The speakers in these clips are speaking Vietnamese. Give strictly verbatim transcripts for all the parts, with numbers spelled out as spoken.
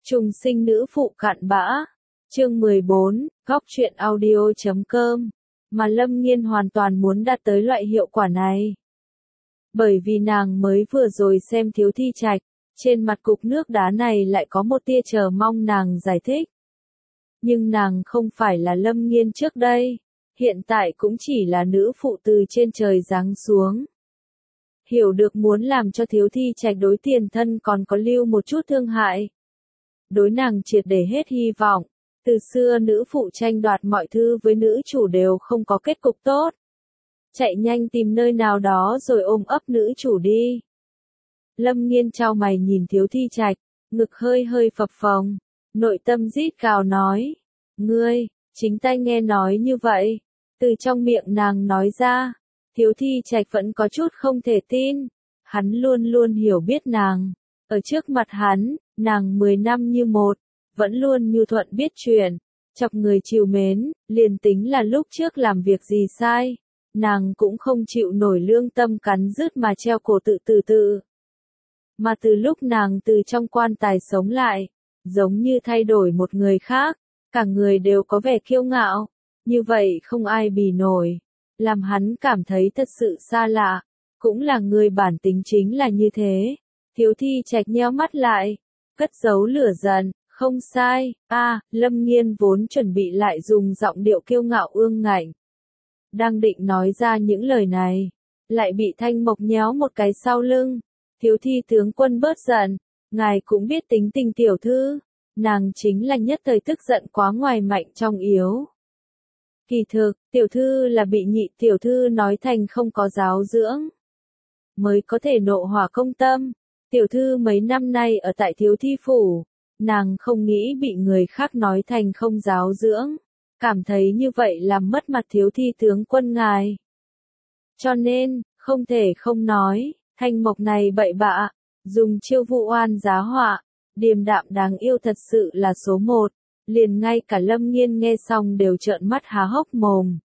Trùng sinh nữ phụ cặn bã. Chương mười bốn, góc truyện audio chấm com. Mà Lâm Nghiên hoàn toàn muốn đạt tới loại hiệu quả này. Bởi vì nàng mới vừa rồi xem Thiếu Thi Trạch, trên mặt cục nước đá này lại có một tia chờ mong nàng giải thích. Nhưng nàng không phải là Lâm Nghiên trước đây, hiện tại cũng chỉ là nữ phụ từ trên trời giáng xuống. Hiểu được muốn làm cho Thiếu Thi Trạch đối tiền thân còn có lưu một chút thương hại. Đối nàng triệt để hết hy vọng, từ xưa nữ phụ tranh đoạt mọi thứ với nữ chủ đều không có kết cục tốt. Chạy nhanh tìm nơi nào đó rồi ôm ấp nữ chủ đi. Lâm Nghiên chau mày nhìn Thiếu Thi Trạch, ngực hơi hơi phập phồng, nội tâm rít gào nói, ngươi, chính tay nghe nói như vậy, từ trong miệng nàng nói ra, Thiếu Thi Trạch vẫn có chút không thể tin, hắn luôn luôn hiểu biết nàng, ở trước mặt hắn, nàng mười năm như một, vẫn luôn nhu thuận biết chuyện, chọc người chiều mến, liền tính là lúc trước làm việc gì sai, nàng cũng không chịu nổi lương tâm cắn rứt mà treo cổ tự tử tự. Mà từ lúc nàng từ trong quan tài sống lại, giống như thay đổi một người khác, cả người đều có vẻ kiêu ngạo, như vậy không ai bì nổi, làm hắn cảm thấy thật sự xa lạ, cũng là người bản tính chính là như thế. Thiếu Thi Trạch nheo mắt lại, cất giấu lửa giận, không sai, a à, Lâm Nghiên vốn chuẩn bị lại dùng giọng điệu kiêu ngạo ương ngạnh. Đang định nói ra những lời này, lại bị Thanh Mộc nhéo một cái sau lưng. Thiếu Thi tướng quân bớt giận, ngài cũng biết tính tình tiểu thư, nàng chính là nhất thời tức giận quá ngoài mạnh trong yếu. Kỳ thực, tiểu thư là bị nhị tiểu thư nói thành không có giáo dưỡng, mới có thể nộ hỏa công tâm. Tiểu thư mấy năm nay ở tại Thiếu Thi phủ, nàng không nghĩ bị người khác nói thành không giáo dưỡng, cảm thấy như vậy làm mất mặt Thiếu Thi tướng quân ngài. Cho nên, không thể không nói, Thanh Mộc này bậy bạ, dùng chiêu vụ oan giá họa, điềm đạm đáng yêu thật sự là số một, liền ngay cả Lâm Nghiên nghe xong đều trợn mắt há hốc mồm.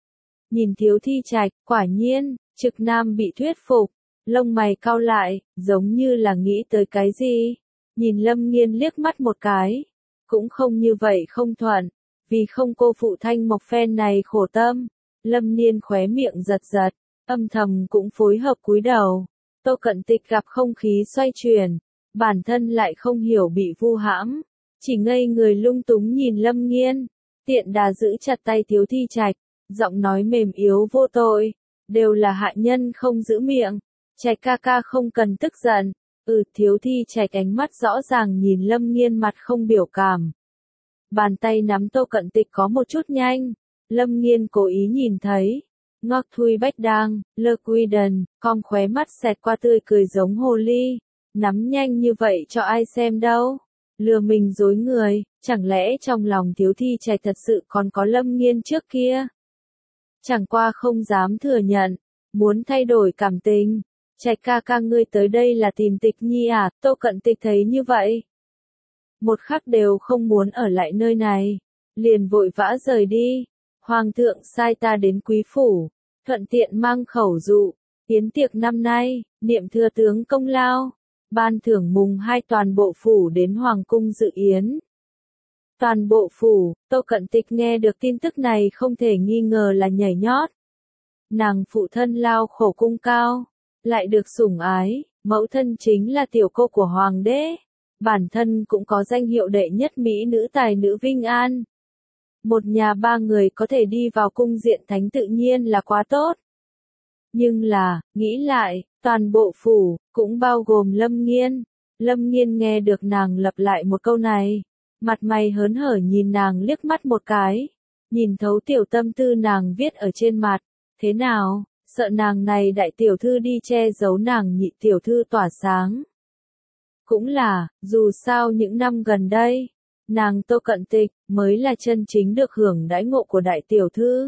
Nhìn Thiếu Thi Trạch, quả nhiên, trực nam bị thuyết phục. Lông mày cau lại, giống như là nghĩ tới cái gì. Nhìn Lâm Nghiên liếc mắt một cái. Cũng không như vậy không thuận. Vì không cô phụ Thanh Mộc phen này khổ tâm. Lâm Niên khóe miệng giật giật. Âm thầm cũng phối hợp cúi đầu. Tô Cận Tịch gặp không khí xoay chuyển. Bản thân lại không hiểu bị vu hãm. Chỉ ngây người lung túng nhìn Lâm Nghiên. Tiện đà giữ chặt tay Thiếu Thi Trạch. Giọng nói mềm yếu vô tội. Đều là hạ nhân không giữ miệng. Trạch ca ca không cần tức giận, ừ Thiếu Thi Trạch ánh mắt rõ ràng nhìn Lâm Nghiên mặt không biểu cảm. Bàn tay nắm Tô Cận Tịch có một chút nhanh, Lâm Nghiên cố ý nhìn thấy. Ngọc Thui Bách Đang, Lơ Quy Đần, cong khóe mắt xẹt qua tươi cười giống hồ ly, nắm nhanh như vậy cho ai xem đâu. Lừa mình dối người, chẳng lẽ trong lòng Thiếu Thi Trạch thật sự còn có Lâm Nghiên trước kia? Chẳng qua không dám thừa nhận, muốn thay đổi cảm tình. Trạch ca ca ngươi tới đây là tìm Tịch Nhi à? Tô Cận Tịch thấy như vậy, một khắc đều không muốn ở lại nơi này, liền vội vã rời đi. Hoàng thượng sai ta đến quý phủ, thuận tiện mang khẩu dụ, yến tiệc năm nay, niệm thừa tướng công lao, ban thưởng mùng hai toàn bộ phủ đến hoàng cung dự yến. Toàn bộ phủ, Tô Cận Tịch nghe được tin tức này không thể nghi ngờ là nhảy nhót. Nàng phụ thân lao khổ cung cao, lại được sủng ái, mẫu thân chính là tiểu cô của hoàng đế, bản thân cũng có danh hiệu đệ nhất mỹ nữ tài nữ Vinh An. Một nhà ba người có thể đi vào cung diện thánh tự nhiên là quá tốt. Nhưng là, nghĩ lại, toàn bộ phủ, cũng bao gồm Lâm Nghiên. Lâm Nghiên nghe được nàng lặp lại một câu này, mặt mày hớn hở nhìn nàng liếc mắt một cái, nhìn thấu tiểu tâm tư nàng viết ở trên mặt, thế nào? Sợ nàng này đại tiểu thư đi che giấu nàng nhị tiểu thư tỏa sáng. Cũng là, dù sao những năm gần đây, nàng Tô Cận Tịch mới là chân chính được hưởng đãi ngộ của đại tiểu thư.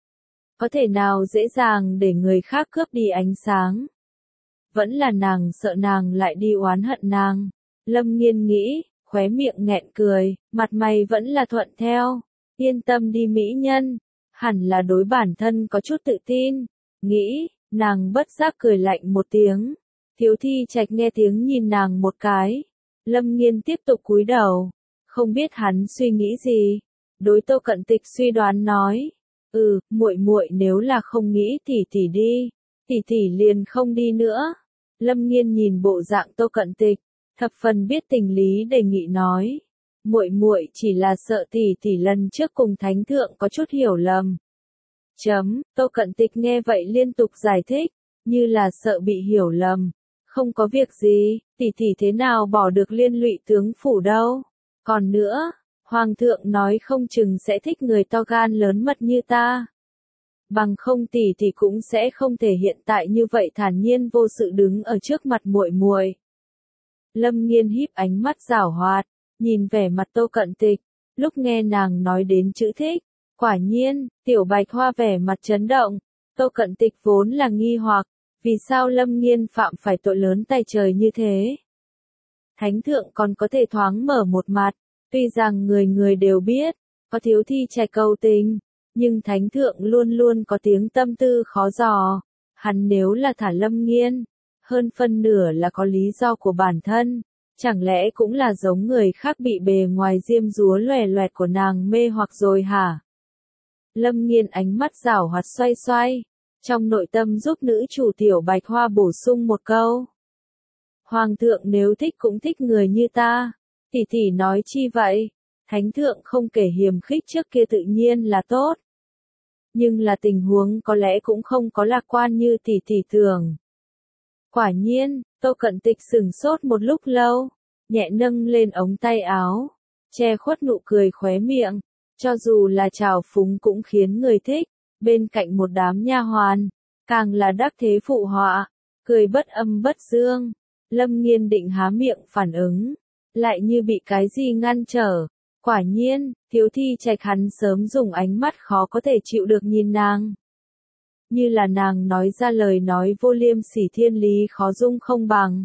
Có thể nào dễ dàng để người khác cướp đi ánh sáng? Vẫn là nàng sợ nàng lại đi oán hận nàng. Lâm Nghiên nghĩ, khóe miệng nghẹn cười, mặt mày vẫn là thuận theo. Yên tâm đi mỹ nhân, hẳn là đối bản thân có chút tự tin. Nghĩ, nàng bất giác cười lạnh một tiếng. Thiếu Thi Trạch nghe tiếng nhìn nàng một cái, Lâm Nghiên tiếp tục cúi đầu, không biết hắn suy nghĩ gì. Đối Tô Cận Tịch suy đoán nói, "Ừ, muội muội nếu là không nghĩ tỷ tỷ đi, tỷ tỷ liền không đi nữa." Lâm Nghiên nhìn bộ dạng Tô Cận Tịch, thập phần biết tình lý đề nghị nói, "Muội muội chỉ là sợ tỷ tỷ lần trước cùng thánh thượng có chút hiểu lầm." Chấm, Tô Cận Tịch nghe vậy liên tục giải thích, như là sợ bị hiểu lầm. "Không có việc gì, tỷ tỷ thế nào bỏ được liên lụy tướng phủ đâu. Còn nữa, Hoàng thượng nói không chừng sẽ thích người to gan lớn mật như ta. Bằng không tỷ tỷ cũng sẽ không thể hiện tại như vậy thản nhiên vô sự đứng ở trước mặt muội muội." Lâm Nghiên híp ánh mắt giảo hoạt, nhìn vẻ mặt Tô Cận Tịch, lúc nghe nàng nói đến chữ thích, quả nhiên, Tiểu Bạch Hoa vẻ mặt chấn động. Tô Cận Tịch vốn là nghi hoặc, vì sao Lâm Nghiên phạm phải tội lớn tay trời như thế? Thánh thượng còn có thể thoáng mở một mặt, tuy rằng người người đều biết, có thiếu thi trạch cầu tình, nhưng thánh thượng luôn luôn có tiếng tâm tư khó dò. Hắn nếu là thả Lâm Nghiên, hơn phân nửa là có lý do của bản thân, chẳng lẽ cũng là giống người khác bị bề ngoài diêm dúa loè loẹt của nàng mê hoặc rồi hả? Lâm Nghiên ánh mắt giảo hoạt xoay xoay, trong nội tâm giúp nữ chủ Tiểu Bạch Hoa bổ sung một câu. "Hoàng thượng nếu thích cũng thích người như ta, tỷ tỷ nói chi vậy? Thánh thượng không kể hiềm khích trước kia tự nhiên là tốt. Nhưng là tình huống có lẽ cũng không có lạc quan như tỷ tỷ tưởng." Quả nhiên, Tô Cận Tịch sửng sốt một lúc lâu, nhẹ nâng lên ống tay áo, che khuất nụ cười khóe miệng, cho dù là trào phúng cũng khiến người thích, bên cạnh một đám nha hoàn, càng là đắc thế phụ họa, cười bất âm bất dương. Lâm Nghiên định há miệng phản ứng, lại như bị cái gì ngăn trở. Quả nhiên, thiếu thi trạch hắn sớm dùng ánh mắt khó có thể chịu được nhìn nàng. Như là nàng nói ra lời nói vô liêm sỉ thiên lý khó dung không bằng.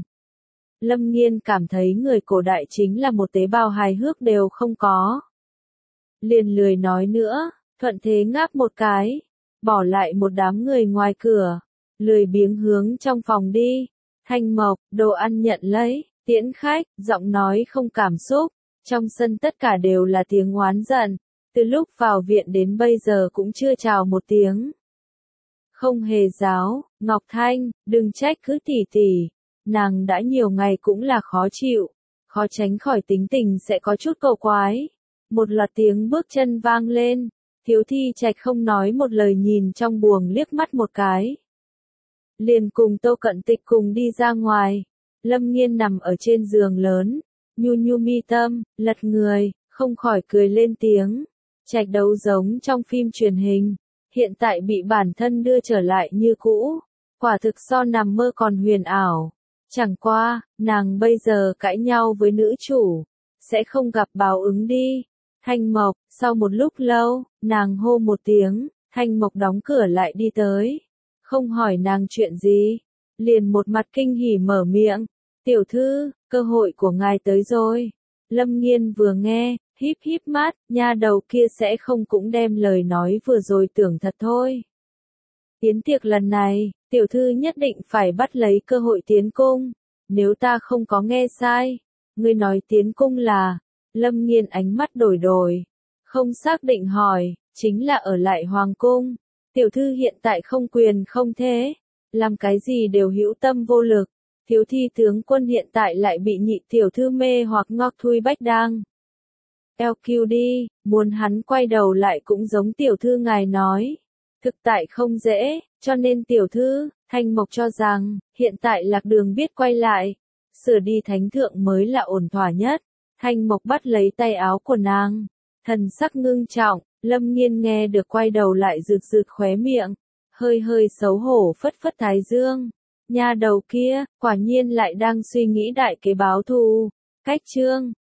Lâm Nghiên cảm thấy người cổ đại chính là một tế bào hài hước đều không có. Liền lười nói nữa, thuận thế ngáp một cái, bỏ lại một đám người ngoài cửa, lười biếng hướng trong phòng đi. Thanh Mộc, đồ ăn nhận lấy, tiễn khách, giọng nói không cảm xúc, trong sân tất cả đều là tiếng oán giận, từ lúc vào viện đến bây giờ cũng chưa chào một tiếng. Không hề giáo, Ngọc Thanh, đừng trách cứ tỷ tỷ, nàng đã nhiều ngày cũng là khó chịu, khó tránh khỏi tính tình sẽ có chút cầu quái. Một loạt tiếng bước chân vang lên, thiếu thi trạch không nói một lời nhìn trong buồng liếc mắt một cái. Liền cùng Tô Cận Tịch cùng đi ra ngoài, Lâm Nghiên nằm ở trên giường lớn, nhu nhu mi tâm, lật người, không khỏi cười lên tiếng. Trạch đấu giống trong phim truyền hình, hiện tại bị bản thân đưa trở lại như cũ, quả thực so nằm mơ còn huyền ảo. Chẳng qua, nàng bây giờ cãi nhau với nữ chủ, sẽ không gặp báo ứng đi. Thanh Mộc, sau một lúc lâu, nàng hô một tiếng, Thanh Mộc đóng cửa lại đi tới. Không hỏi nàng chuyện gì, liền một mặt kinh hỉ mở miệng, "Tiểu thư, cơ hội của ngài tới rồi." Lâm Nghiên vừa nghe, híp híp mắt, nha đầu kia sẽ không cũng đem lời nói vừa rồi tưởng thật thôi. "Tiến tiệc lần này, tiểu thư nhất định phải bắt lấy cơ hội tiến cung, nếu ta không có nghe sai, ngươi nói tiến cung là?" Lâm Nghiên ánh mắt đổi đổi, không xác định hỏi, "Chính là ở lại hoàng cung. Tiểu thư hiện tại không quyền không thế, làm cái gì đều hữu tâm vô lực, thiếu thi tướng quân hiện tại lại bị nhị tiểu thư mê hoặc ngọc thui bách đang. Eo kiu đi, muốn hắn quay đầu lại cũng giống tiểu thư ngài nói. Thực tại không dễ, cho nên tiểu thư, Thanh Mộc cho rằng, hiện tại lạc đường biết quay lại, sửa đi thánh thượng mới là ổn thỏa nhất." Thanh Mộc bắt lấy tay áo của nàng, thần sắc ngưng trọng. Lâm Nghiên nghe được quay đầu lại rực rực khóe miệng, hơi hơi xấu hổ phất phất thái dương. Nha đầu kia, quả nhiên lại đang suy nghĩ đại kế báo thù. Cách chương